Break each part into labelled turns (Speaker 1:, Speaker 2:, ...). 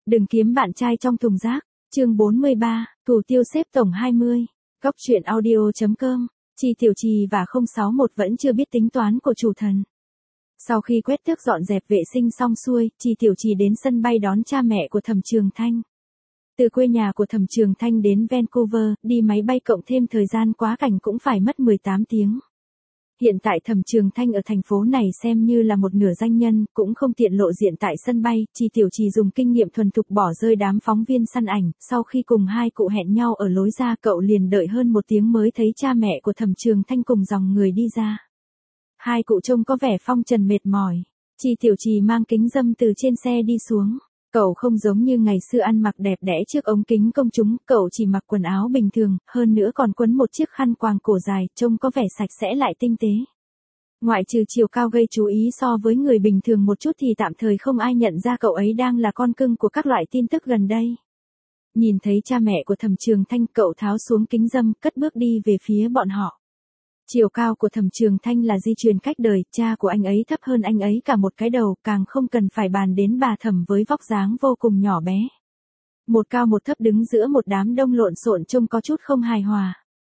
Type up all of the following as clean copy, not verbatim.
Speaker 1: Đừng kiếm bạn trai trong thùng rác. Chương 43, thủ tiêu xếp tổng 20. Góc truyện audio.com. Chi Tiểu Trì và 061 vẫn chưa biết tính toán của chủ thần. Sau khi quét tước dọn dẹp vệ sinh xong xuôi, Chi Tiểu Trì đến sân bay đón cha mẹ của Thẩm Trường Thanh. Từ quê nhà của Thẩm Trường Thanh đến Vancouver, đi máy bay cộng thêm thời gian quá cảnh cũng phải mất 18 tiếng. Hiện tại Thẩm Trường Thanh ở thành phố này xem như là một nửa danh nhân, cũng không tiện lộ diện tại sân bay, Chi Tiểu Trì dùng kinh nghiệm thuần thục bỏ rơi đám phóng viên săn ảnh, sau khi cùng hai cụ hẹn nhau ở lối ra, cậu liền đợi hơn một tiếng mới thấy cha mẹ của Thẩm Trường Thanh cùng dòng người đi ra. Hai cụ trông có vẻ phong trần mệt mỏi. Chi Tiểu Trì mang kính râm từ trên xe đi xuống. Cậu không giống như ngày xưa ăn mặc đẹp đẽ trước ống kính công chúng, cậu chỉ mặc quần áo bình thường, hơn nữa còn quấn một chiếc khăn quàng cổ dài, trông có vẻ sạch sẽ lại tinh tế. Ngoại trừ chiều cao gây chú ý so với người bình thường một chút thì tạm thời không ai nhận ra cậu ấy đang là con cưng của các loại tin tức gần đây. Nhìn thấy cha mẹ của Thẩm Trường Thanh, cậu tháo xuống kính râm, cất bước đi về phía bọn họ. Chiều cao của Thẩm Trường Thanh là di truyền cách đời, cha của anh ấy thấp hơn anh ấy cả một cái đầu, càng không cần phải bàn đến bà Thẩm với vóc dáng vô cùng nhỏ bé. Một cao một thấp đứng giữa một đám đông lộn xộn trông có chút không hài hòa.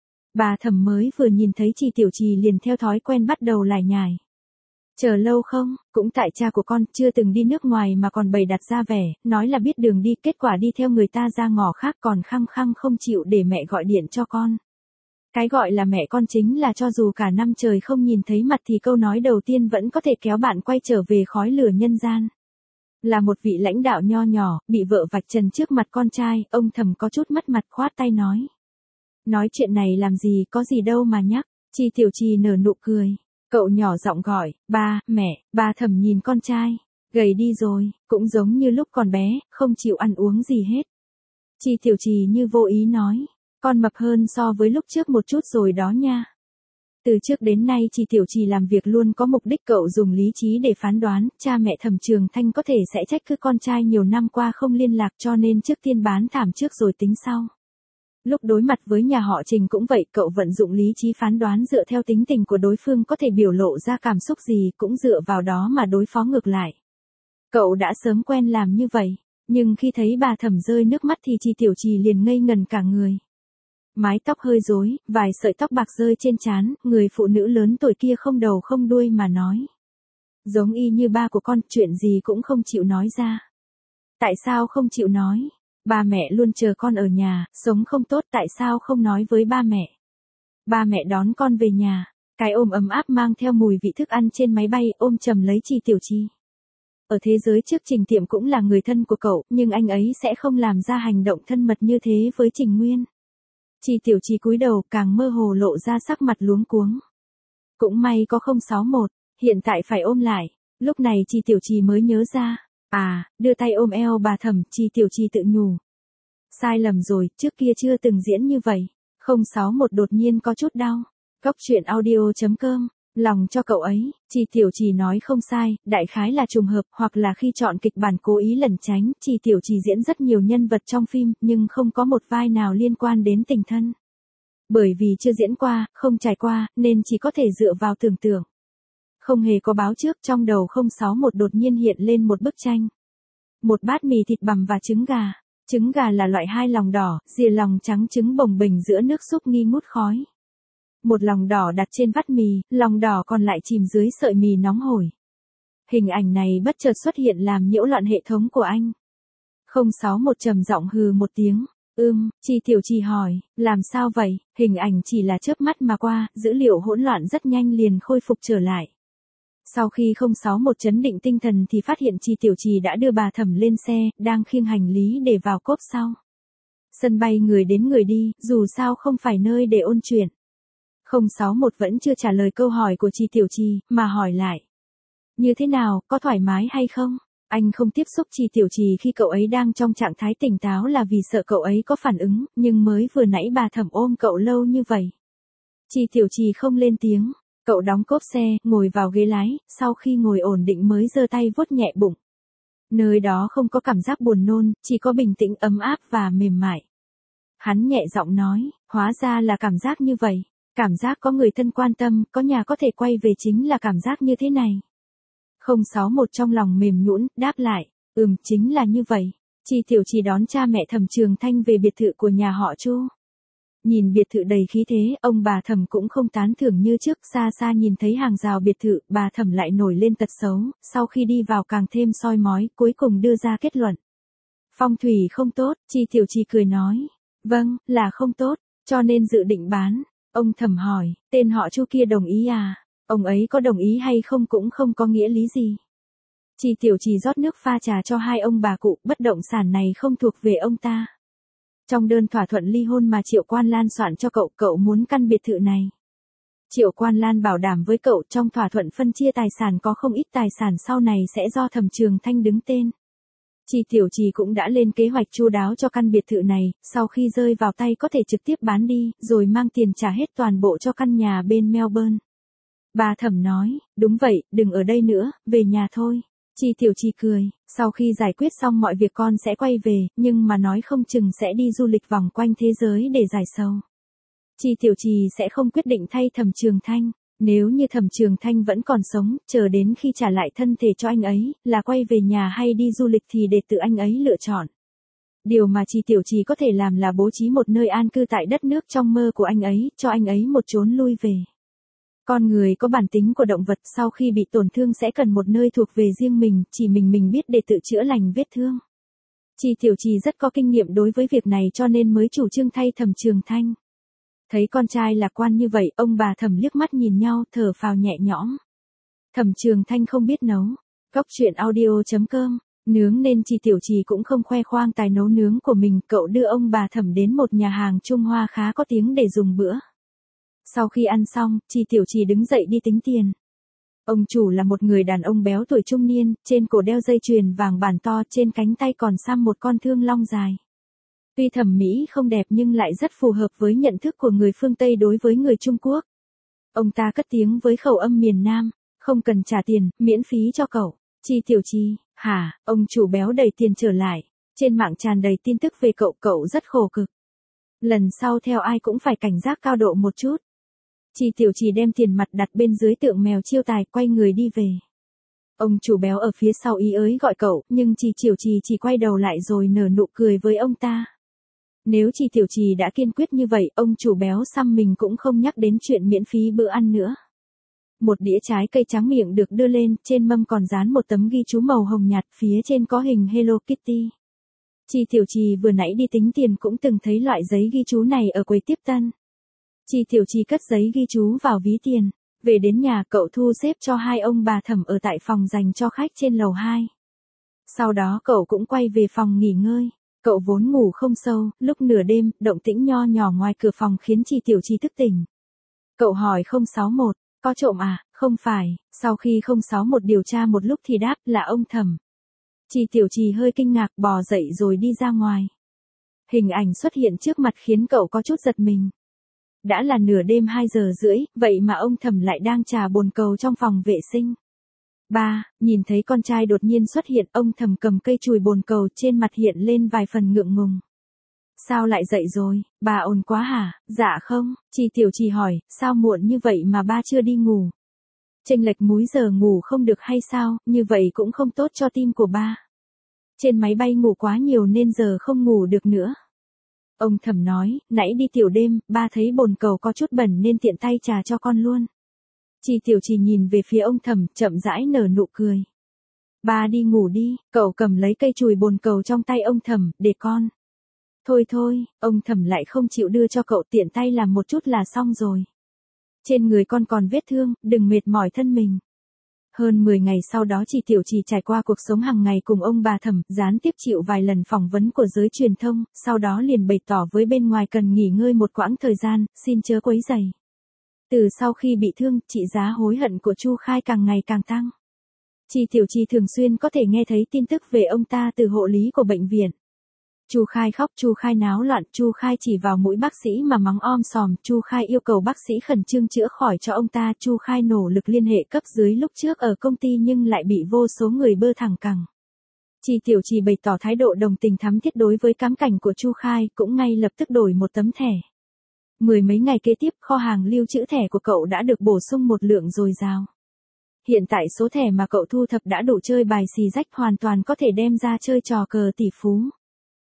Speaker 1: Bà Thẩm mới vừa nhìn thấy Chi Tiểu Trì liền theo thói quen bắt đầu lải nhải. Chờ lâu không, cũng tại cha của con chưa từng đi nước ngoài mà còn bày đặt ra vẻ, nói là biết đường đi, kết quả đi theo người ta ra ngõ khác còn khăng khăng không chịu để mẹ gọi điện cho con. Cái gọi là mẹ con chính là cho dù cả năm trời không nhìn thấy mặt thì câu nói đầu tiên vẫn có thể kéo bạn quay trở về khói lửa nhân gian. Là một vị lãnh đạo nho nhỏ, bị vợ vạch trần trước mặt con trai, ông Thẩm có chút mất mặt khoát tay nói. Nói chuyện này làm gì, có gì đâu mà nhắc. Chi Tiểu Trì nở nụ cười. Cậu nhỏ giọng gọi, ba, mẹ. Bà Thẩm nhìn con trai. Gầy đi rồi, cũng giống như lúc còn bé, không chịu ăn uống gì hết. Chi Tiểu Trì như vô ý nói. Con mập hơn so với lúc trước một chút rồi đó nha. Từ trước đến nay Chi Tiểu Trì làm việc luôn có mục đích, cậu dùng lý trí để phán đoán, cha mẹ Thẩm Trường Thanh có thể sẽ trách cứ con trai nhiều năm qua không liên lạc cho nên trước tiên bán thảm trước rồi tính sau. Lúc đối mặt với nhà họ Trình cũng vậy, cậu vận dụng lý trí phán đoán dựa theo tính tình của đối phương có thể biểu lộ ra cảm xúc gì, cũng dựa vào đó mà đối phó ngược lại. Cậu đã sớm quen làm như vậy, nhưng khi thấy bà Thẩm rơi nước mắt thì Chi Tiểu Trì liền ngây ngần cả người. Mái tóc hơi rối, vài sợi tóc bạc rơi trên trán, người phụ nữ lớn tuổi kia không đầu không đuôi mà nói. Giống y như ba của con, chuyện gì cũng không chịu nói ra. Tại sao không chịu nói? Ba mẹ luôn chờ con ở nhà, sống không tốt, tại sao không nói với ba mẹ? Ba mẹ đón con về nhà, cái ôm ấm áp mang theo mùi vị thức ăn trên máy bay ôm chầm lấy Chi Tiểu Trì. Ở thế giới trước Trình Tiệm cũng là người thân của cậu, nhưng anh ấy sẽ không làm ra hành động thân mật như thế với Trình Nguyên. Chi Tiểu Trì cúi đầu càng mơ hồ lộ ra sắc mặt luống cuống. Cũng may có 061, hiện tại phải ôm lại. Lúc này Chi Tiểu Trì mới nhớ ra. Đưa tay ôm eo bà Thẩm, Chi Tiểu Trì tự nhủ. Sai lầm rồi, trước kia chưa từng diễn như vậy. 061 đột nhiên có chút đau. Góc truyện audio.com. Lòng cho cậu ấy, Chi Tiểu Trì nói không sai, đại khái là trùng hợp, hoặc là khi chọn kịch bản cố ý lẩn tránh, Chi Tiểu Trì diễn rất nhiều nhân vật trong phim, nhưng không có một vai nào liên quan đến tình thân. Bởi vì chưa diễn qua, không trải qua, nên chỉ có thể dựa vào tưởng tượng. Không hề có báo trước, trong đầu 061 đột nhiên hiện lên một bức tranh. Một bát mì thịt bằm và trứng gà. Trứng gà là loại 2 lòng đỏ, rìa lòng trắng, trứng bồng bềnh giữa nước súp nghi ngút khói. Một lòng đỏ đặt trên vắt mì, lòng đỏ còn lại chìm dưới sợi mì nóng hổi. Hình ảnh này bất chợt xuất hiện làm nhiễu loạn hệ thống của anh. 061 trầm giọng hừ một tiếng. Chi Tiểu Trì hỏi, làm sao vậy? Hình ảnh chỉ là chớp mắt mà qua, dữ liệu hỗn loạn rất nhanh liền khôi phục trở lại. Sau khi 061 chấn định tinh thần thì phát hiện Chi Tiểu Trì đã đưa bà Thẩm lên xe, đang khiêng hành lý để vào cốp sau. Sân bay người đến người đi, dù sao không phải nơi để ôn chuyện. 061 vẫn chưa trả lời câu hỏi của Chi Tiểu Trì, mà hỏi lại. Như thế nào, có thoải mái hay không? Anh không tiếp xúc Chi Tiểu Trì khi cậu ấy đang trong trạng thái tỉnh táo là vì sợ cậu ấy có phản ứng, nhưng mới vừa nãy bà Thẩm ôm cậu lâu như vậy. Chi Tiểu Trì không lên tiếng, cậu đóng cốp xe, ngồi vào ghế lái, sau khi ngồi ổn định mới giơ tay vuốt nhẹ bụng. Nơi đó không có cảm giác buồn nôn, chỉ có bình tĩnh ấm áp và mềm mại. Hắn nhẹ giọng nói, hóa ra là cảm giác như vậy. Cảm giác có người thân quan tâm, có nhà có thể quay về chính là cảm giác như thế này. 061 trong lòng mềm nhũn, đáp lại, chính là như vậy. Chi Tiểu Trì đón cha mẹ Thẩm Trường Thanh về biệt thự của nhà họ Chu. Nhìn biệt thự đầy khí thế, ông bà Thẩm cũng không tán thưởng như trước, xa xa nhìn thấy hàng rào biệt thự, bà Thẩm lại nổi lên tật xấu, sau khi đi vào càng thêm soi mói, cuối cùng đưa ra kết luận. Phong thủy không tốt, Chi Tiểu Trì cười nói. Vâng, là không tốt, cho nên dự định bán. Ông Thẩm hỏi, tên họ Chu kia đồng ý à? Ông ấy có đồng ý hay không cũng không có nghĩa lý gì. Chi Tiểu Trì rót nước pha trà cho hai ông bà cụ, bất động sản này không thuộc về ông ta. Trong đơn thỏa thuận ly hôn mà Triệu Quan Lan soạn cho cậu, cậu muốn căn biệt thự này. Triệu Quan Lan bảo đảm với cậu trong thỏa thuận phân chia tài sản có không ít tài sản sau này sẽ do Thẩm Trường Thanh đứng tên. Chi Tiểu Trì cũng đã lên kế hoạch chu đáo cho căn biệt thự này, sau khi rơi vào tay có thể trực tiếp bán đi, rồi mang tiền trả hết toàn bộ cho căn nhà bên Melbourne. Bà Thẩm nói, đúng vậy, đừng ở đây nữa, về nhà thôi. Chi Tiểu Trì cười, sau khi giải quyết xong mọi việc con sẽ quay về, nhưng mà nói không chừng sẽ đi du lịch vòng quanh thế giới để giải sầu. Chi Tiểu Trì sẽ không quyết định thay Thẩm Trường Thanh. Nếu như Thẩm Trường Thanh vẫn còn sống, chờ đến khi trả lại thân thể cho anh ấy, là quay về nhà hay đi du lịch thì để tự anh ấy lựa chọn. Điều mà Chi Tiểu Trì có thể làm là bố trí một nơi an cư tại đất nước trong mơ của anh ấy, cho anh ấy một chốn lui về. Con người có bản tính của động vật, sau khi bị tổn thương sẽ cần một nơi thuộc về riêng mình, chỉ mình biết để tự chữa lành vết thương. Chi Tiểu Trì rất có kinh nghiệm đối với việc này cho nên mới chủ trương thay Thẩm Trường Thanh. Thấy con trai lạc quan như vậy, ông bà Thẩm liếc mắt nhìn nhau, thở phào nhẹ nhõm. Thẩm Trường Thanh không biết nấu. Góc truyện audio.com, nướng nên Chi Tiểu Trì cũng không khoe khoang tài nấu nướng của mình, cậu đưa ông bà Thẩm đến một nhà hàng Trung Hoa khá có tiếng để dùng bữa. Sau khi ăn xong, Chi Tiểu Trì đứng dậy đi tính tiền. Ông chủ là một người đàn ông béo tuổi trung niên, trên cổ đeo dây chuyền vàng bản to, trên cánh tay còn xăm một con thương long dài. Tuy thẩm mỹ không đẹp nhưng lại rất phù hợp với nhận thức của người phương Tây đối với người Trung Quốc. Ông ta cất tiếng với khẩu âm miền Nam, không cần trả tiền, miễn phí cho cậu. Chi Tiểu Trì, hả, ông chủ béo đầy tiền trở lại. Trên mạng tràn đầy tin tức về cậu, cậu rất khổ cực. Lần sau theo ai cũng phải cảnh giác cao độ một chút. Chi Tiểu Trì đem tiền mặt đặt bên dưới tượng mèo chiêu tài, quay người đi về. Ông chủ béo ở phía sau ý ới gọi cậu, nhưng Chi Tiểu Trì chỉ quay đầu lại rồi nở nụ cười với ông ta. Nếu Chi Tiểu Trì đã kiên quyết như vậy, ông chủ béo xăm mình cũng không nhắc đến chuyện miễn phí bữa ăn nữa. Một đĩa trái cây trắng miệng được đưa lên, trên mâm còn dán một tấm ghi chú màu hồng nhạt, phía trên có hình Hello Kitty. Chi Tiểu Trì vừa nãy đi tính tiền cũng từng thấy loại giấy ghi chú này ở quầy tiếp tân. Chi Tiểu Trì cất giấy ghi chú vào ví tiền. Về đến nhà, cậu thu xếp cho hai ông bà Thẩm ở tại phòng dành cho khách trên lầu 2. Sau đó cậu cũng quay về phòng nghỉ ngơi. Cậu vốn ngủ không sâu, lúc nửa đêm, động tĩnh nho nhỏ ngoài cửa phòng khiến Chi Tiểu Trì thức tỉnh. Cậu hỏi 061, có trộm à? Không phải. Sau khi 061 điều tra một lúc thì đáp là ông Thẩm. Chi Tiểu Trì hơi kinh ngạc, bò dậy rồi đi ra ngoài. Hình ảnh xuất hiện trước mặt khiến cậu có chút giật mình. Đã là nửa đêm 2 giờ rưỡi, vậy mà ông Thẩm lại đang trà bồn cầu trong phòng vệ sinh. Ba, nhìn thấy con trai đột nhiên xuất hiện, ông Thẩm cầm cây chùi bồn cầu, trên mặt hiện lên vài phần ngượng ngùng. Sao lại dậy rồi, bà ồn quá hả? Dạ không, Chi Tiểu Trì hỏi, sao muộn như vậy mà ba chưa đi ngủ? Chênh lệch múi giờ ngủ không được hay sao, như vậy cũng không tốt cho tim của ba. Trên máy bay ngủ quá nhiều nên giờ không ngủ được nữa. Ông Thẩm nói, nãy đi tiểu đêm, ba thấy bồn cầu có chút bẩn nên tiện tay trà cho con luôn. Chi Tiểu Trì nhìn về phía ông Thẩm, chậm rãi nở nụ cười. Ba đi ngủ đi, cậu cầm lấy cây chùi bồn cầu trong tay ông Thẩm, để con. Thôi thôi, ông Thẩm lại không chịu đưa cho cậu, tiện tay làm một chút là xong rồi. Trên người con còn vết thương, đừng mệt mỏi thân mình. Hơn 10 ngày sau đó Chi Tiểu Trì trải qua cuộc sống hàng ngày cùng ông bà Thẩm, gián tiếp chịu vài lần phỏng vấn của giới truyền thông, sau đó liền bày tỏ với bên ngoài cần nghỉ ngơi một quãng thời gian, xin chớ quấy rầy. Từ sau khi bị thương, trị giá hối hận của Chu Khai càng ngày càng tăng. Chi Tiểu Trì thường xuyên có thể nghe thấy tin tức về ông ta từ hộ lý của bệnh viện. Chu Khai khóc, Chu Khai náo loạn, Chu Khai chỉ vào mũi bác sĩ mà mắng om sòm, Chu Khai yêu cầu bác sĩ khẩn trương chữa khỏi cho ông ta, Chu Khai nỗ lực liên hệ cấp dưới lúc trước ở công ty nhưng lại bị vô số người bơ thẳng cẳng. Chi Tiểu Trì bày tỏ thái độ đồng tình thắm thiết đối với cám cảnh của Chu Khai, cũng ngay lập tức đổi một tấm thẻ. 10 mấy ngày kế tiếp, kho hàng lưu trữ thẻ của cậu đã được bổ sung một lượng dồi dào. Hiện tại số thẻ mà cậu thu thập đã đủ chơi bài xì rách, hoàn toàn có thể đem ra chơi trò cờ tỷ phú.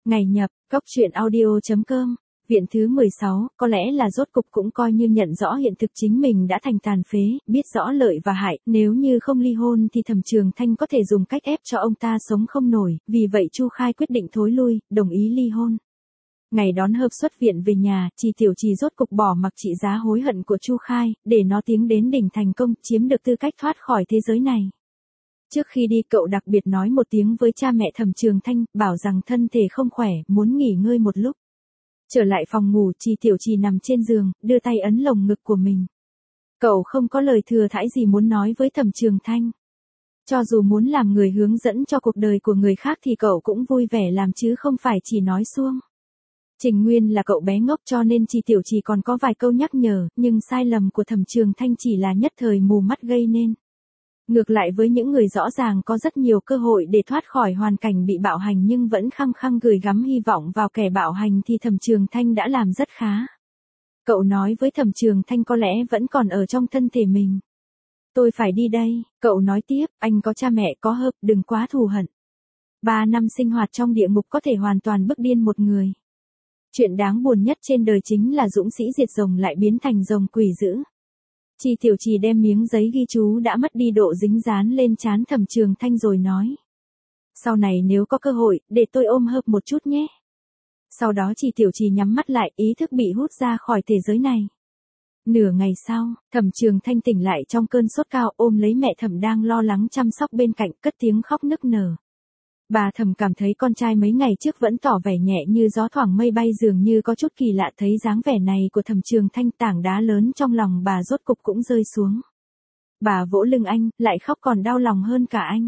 Speaker 1: Ngày nhập, Cóc truyện audio.com, viện thứ 16, có lẽ là rốt cục cũng coi như nhận rõ hiện thực chính mình đã thành tàn phế, biết rõ lợi và hại, nếu như không ly hôn thì Thẩm Trường Thanh có thể dùng cách ép cho ông ta sống không nổi, vì vậy Chu Khai quyết định thối lui, đồng ý ly hôn. Ngày đón hợp xuất viện về nhà, Trì Tiểu Trì rốt cục bỏ mặc trị giá hối hận của Chu Khai, để nó tiến đến đỉnh thành công, chiếm được tư cách thoát khỏi thế giới này. Trước khi đi cậu đặc biệt nói một tiếng với cha mẹ Thẩm Trường Thanh, bảo rằng thân thể không khỏe, muốn nghỉ ngơi một lúc. Trở lại phòng ngủ, Trì Tiểu Trì nằm trên giường, đưa tay ấn lồng ngực của mình. Cậu không có lời thừa thãi gì muốn nói với Thẩm Trường Thanh. Cho dù muốn làm người hướng dẫn cho cuộc đời của người khác thì cậu cũng vui vẻ làm chứ không phải chỉ nói suông. Trình Nguyên là cậu bé ngốc cho nên Trì Tiểu Trì còn có vài câu nhắc nhở, nhưng sai lầm của Thẩm Trường Thanh chỉ là nhất thời mù mắt gây nên. Ngược lại với những người rõ ràng có rất nhiều cơ hội để thoát khỏi hoàn cảnh bị bạo hành nhưng vẫn khăng khăng gửi gắm hy vọng vào kẻ bạo hành thì Thẩm Trường Thanh đã làm rất khá. Cậu nói với Thẩm Trường Thanh có lẽ vẫn còn ở trong thân thể mình. Tôi phải đi đây, cậu nói tiếp, anh có cha mẹ có hợp, đừng quá thù hận. 3 năm sinh hoạt trong địa ngục có thể hoàn toàn bức điên một người. Chuyện đáng buồn nhất trên đời chính là dũng sĩ diệt rồng lại biến thành rồng quỷ dữ. Trì Tiểu Trì đem miếng giấy ghi chú đã mất đi độ dính dán lên trán Thẩm Trường Thanh rồi nói. Sau này nếu có cơ hội, để tôi ôm hợp một chút nhé. Sau đó Trì Tiểu Trì nhắm mắt lại, ý thức bị hút ra khỏi thế giới này. Nửa ngày sau, Thẩm Trường Thanh tỉnh lại trong cơn sốt cao, ôm lấy mẹ Thẩm đang lo lắng chăm sóc bên cạnh, cất tiếng khóc nức nở. Bà Thẩm cảm thấy con trai mấy ngày trước vẫn tỏ vẻ nhẹ như gió thoảng mây bay, dường như có chút kỳ lạ, thấy dáng vẻ này của Thẩm Trường Thanh, tảng đá lớn trong lòng bà rốt cục cũng rơi xuống. Bà vỗ lưng anh, lại khóc còn đau lòng hơn cả anh.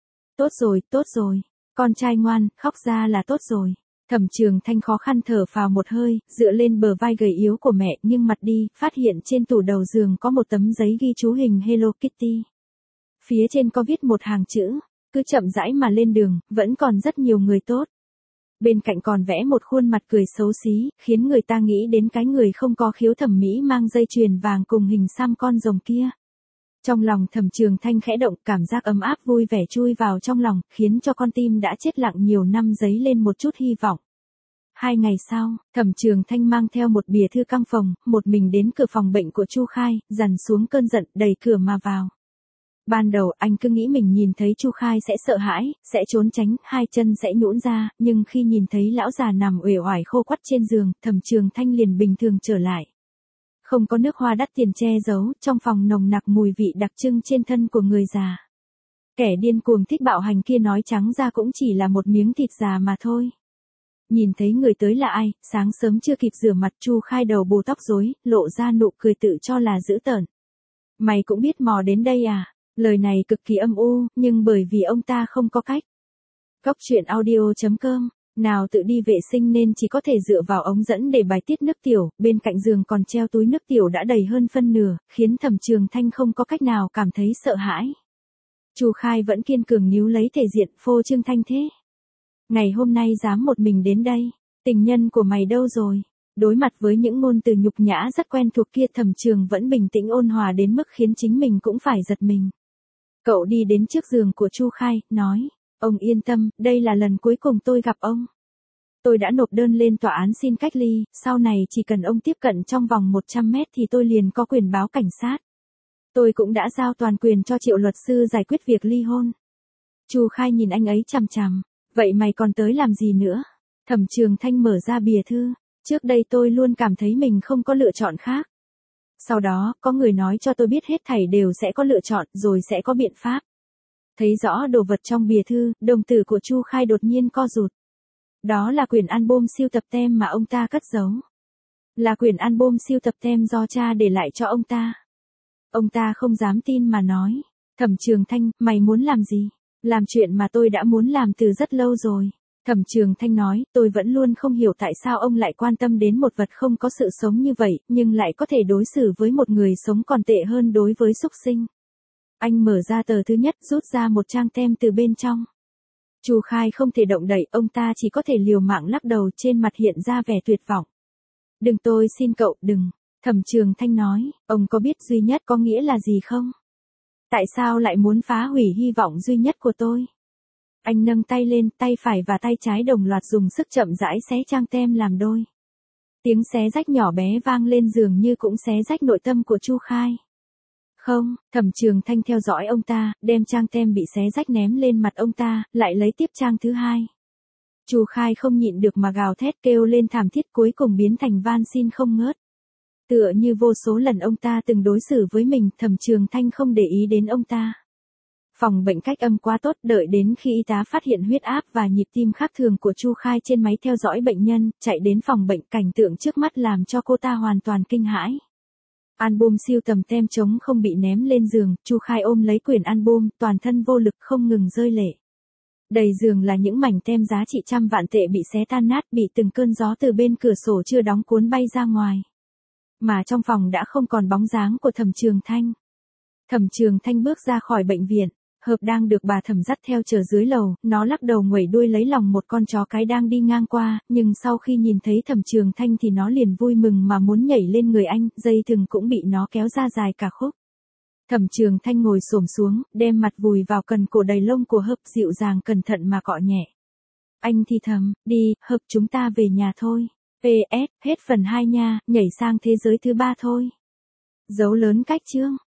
Speaker 1: Tốt rồi, con trai ngoan, khóc ra là tốt rồi. Thẩm Trường Thanh khó khăn thở phào một hơi, dựa lên bờ vai gầy yếu của mẹ, nghiêng mặt đi, phát hiện trên tủ đầu giường có một tấm giấy ghi chú hình Hello Kitty. Phía trên có viết một hàng chữ. Cứ chậm rãi mà lên đường, vẫn còn rất nhiều người tốt. Bên cạnh còn vẽ một khuôn mặt cười xấu xí, khiến người ta nghĩ đến cái người không có khiếu thẩm mỹ mang dây chuyền vàng cùng hình xăm con rồng kia. Trong lòng Thẩm Trường Thanh khẽ động, cảm giác ấm áp vui vẻ chui vào trong lòng, khiến cho con tim đã chết lặng nhiều năm dấy lên một chút hy vọng. 2 ngày sau, Thẩm Trường Thanh mang theo một bìa thư căng phòng, một mình đến cửa phòng bệnh của Chu Khai, dằn xuống cơn giận, đẩy cửa mà vào. Ban đầu anh cứ nghĩ mình nhìn thấy Chu Khai sẽ sợ hãi, sẽ trốn tránh, hai chân sẽ nhũn ra, nhưng khi nhìn thấy lão già nằm uể oải khô quắt trên giường, Thẩm Trường Thanh liền bình thường trở lại. Không có nước hoa đắt tiền che giấu, trong phòng nồng nặc mùi vị đặc trưng trên thân của người già. Kẻ điên cuồng thích bạo hành kia nói trắng ra cũng chỉ là một miếng thịt già mà thôi. Nhìn thấy người tới là ai, sáng sớm chưa kịp rửa mặt, Chu Khai đầu bù tóc rối, lộ ra nụ cười tự cho là dữ tợn. Mày cũng biết mò đến đây à? Lời này cực kỳ âm u, nhưng bởi vì ông ta không có cách. Cóc truyện audio.com, nào tự đi vệ sinh nên chỉ có thể dựa vào ống dẫn để bài tiết nước tiểu, bên cạnh giường còn treo túi nước tiểu đã đầy hơn phân nửa, khiến Thẩm Trường Thanh không có cách nào cảm thấy sợ hãi. Chu Khai vẫn kiên cường níu lấy thể diện, phô trương thanh thế. Ngày hôm nay dám một mình đến đây, tình nhân của mày đâu rồi? Đối mặt với những ngôn từ nhục nhã rất quen thuộc kia, Thẩm Trường vẫn bình tĩnh ôn hòa đến mức khiến chính mình cũng phải giật mình. Cậu đi đến trước giường của Chu Khai, nói, ông yên tâm, đây là lần cuối cùng tôi gặp ông. Tôi đã nộp đơn lên tòa án xin cách ly, sau này chỉ cần ông tiếp cận trong vòng 100 mét thì tôi liền có quyền báo cảnh sát. Tôi cũng đã giao toàn quyền cho Triệu luật sư giải quyết việc ly hôn. Chu Khai nhìn anh ấy chằm chằm, vậy mày còn tới làm gì nữa? Thẩm Trường Thanh mở ra bìa thư, trước đây tôi luôn cảm thấy mình không có lựa chọn khác. Sau đó, có người nói cho tôi biết hết thảy đều sẽ có lựa chọn, rồi sẽ có biện pháp. Thấy rõ đồ vật trong bìa thư, đồng tử của Chu Khai đột nhiên co rụt. Đó là quyển album sưu tập tem mà ông ta cất giấu. Là quyển album sưu tập tem do cha để lại cho ông ta. Ông ta không dám tin mà nói, Thẩm Trường Thanh, mày muốn làm gì? Làm chuyện mà tôi đã muốn làm từ rất lâu rồi. Thẩm Trường Thanh nói, tôi vẫn luôn không hiểu tại sao ông lại quan tâm đến một vật không có sự sống như vậy, nhưng lại có thể đối xử với một người sống còn tệ hơn đối với súc sinh. Anh mở ra tờ thứ nhất, rút ra một trang tem từ bên trong. Chu Khai không thể động đậy, ông ta chỉ có thể liều mạng lắc đầu, trên mặt hiện ra vẻ tuyệt vọng. Đừng, tôi xin cậu, đừng. Thẩm Trường Thanh nói, ông có biết duy nhất có nghĩa là gì không? Tại sao lại muốn phá hủy hy vọng duy nhất của tôi? Anh nâng tay lên, tay phải và tay trái đồng loạt dùng sức chậm rãi xé trang tem làm đôi. Tiếng xé rách nhỏ bé vang lên dường như cũng xé rách nội tâm của Chu Khai. Không, Thẩm Trường Thanh theo dõi ông ta, đem trang tem bị xé rách ném lên mặt ông ta, lại lấy tiếp trang thứ hai. Chu Khai không nhịn được mà gào thét kêu lên thảm thiết cuối cùng biến thành van xin không ngớt. Tựa như vô số lần ông ta từng đối xử với mình, Thẩm Trường Thanh không để ý đến ông ta. Phòng bệnh cách âm quá tốt, đợi đến khi y tá phát hiện huyết áp và nhịp tim khác thường của Chu Khai trên máy theo dõi bệnh nhân, chạy đến phòng bệnh, cảnh tượng trước mắt làm cho cô ta hoàn toàn kinh hãi. Album siêu tầm tem trống không bị ném lên giường, Chu Khai ôm lấy quyển album, toàn thân vô lực không ngừng rơi lệ. Đầy giường là những mảnh tem giá trị trăm vạn tệ bị xé tan nát, bị từng cơn gió từ bên cửa sổ chưa đóng cuốn bay ra ngoài. Mà trong phòng đã không còn bóng dáng của Thẩm Trường Thanh. Thẩm Trường Thanh bước ra khỏi bệnh viện. Hợp đang được bà Thẩm dắt theo chờ dưới lầu, nó lắc đầu nguẩy đuôi lấy lòng một con chó cái đang đi ngang qua, nhưng sau khi nhìn thấy Thẩm Trường Thanh thì nó liền vui mừng mà muốn nhảy lên người anh, dây thừng cũng bị nó kéo ra dài cả khúc. Thẩm Trường Thanh ngồi xổm xuống, đem mặt vùi vào cần cổ đầy lông của Hợp, dịu dàng cẩn thận mà cọ nhẹ. Anh thì thầm, đi, Hợp, chúng ta về nhà thôi. PS, hết phần 2 nha, nhảy sang thế giới thứ 3 thôi. Dấu lớn cách chương.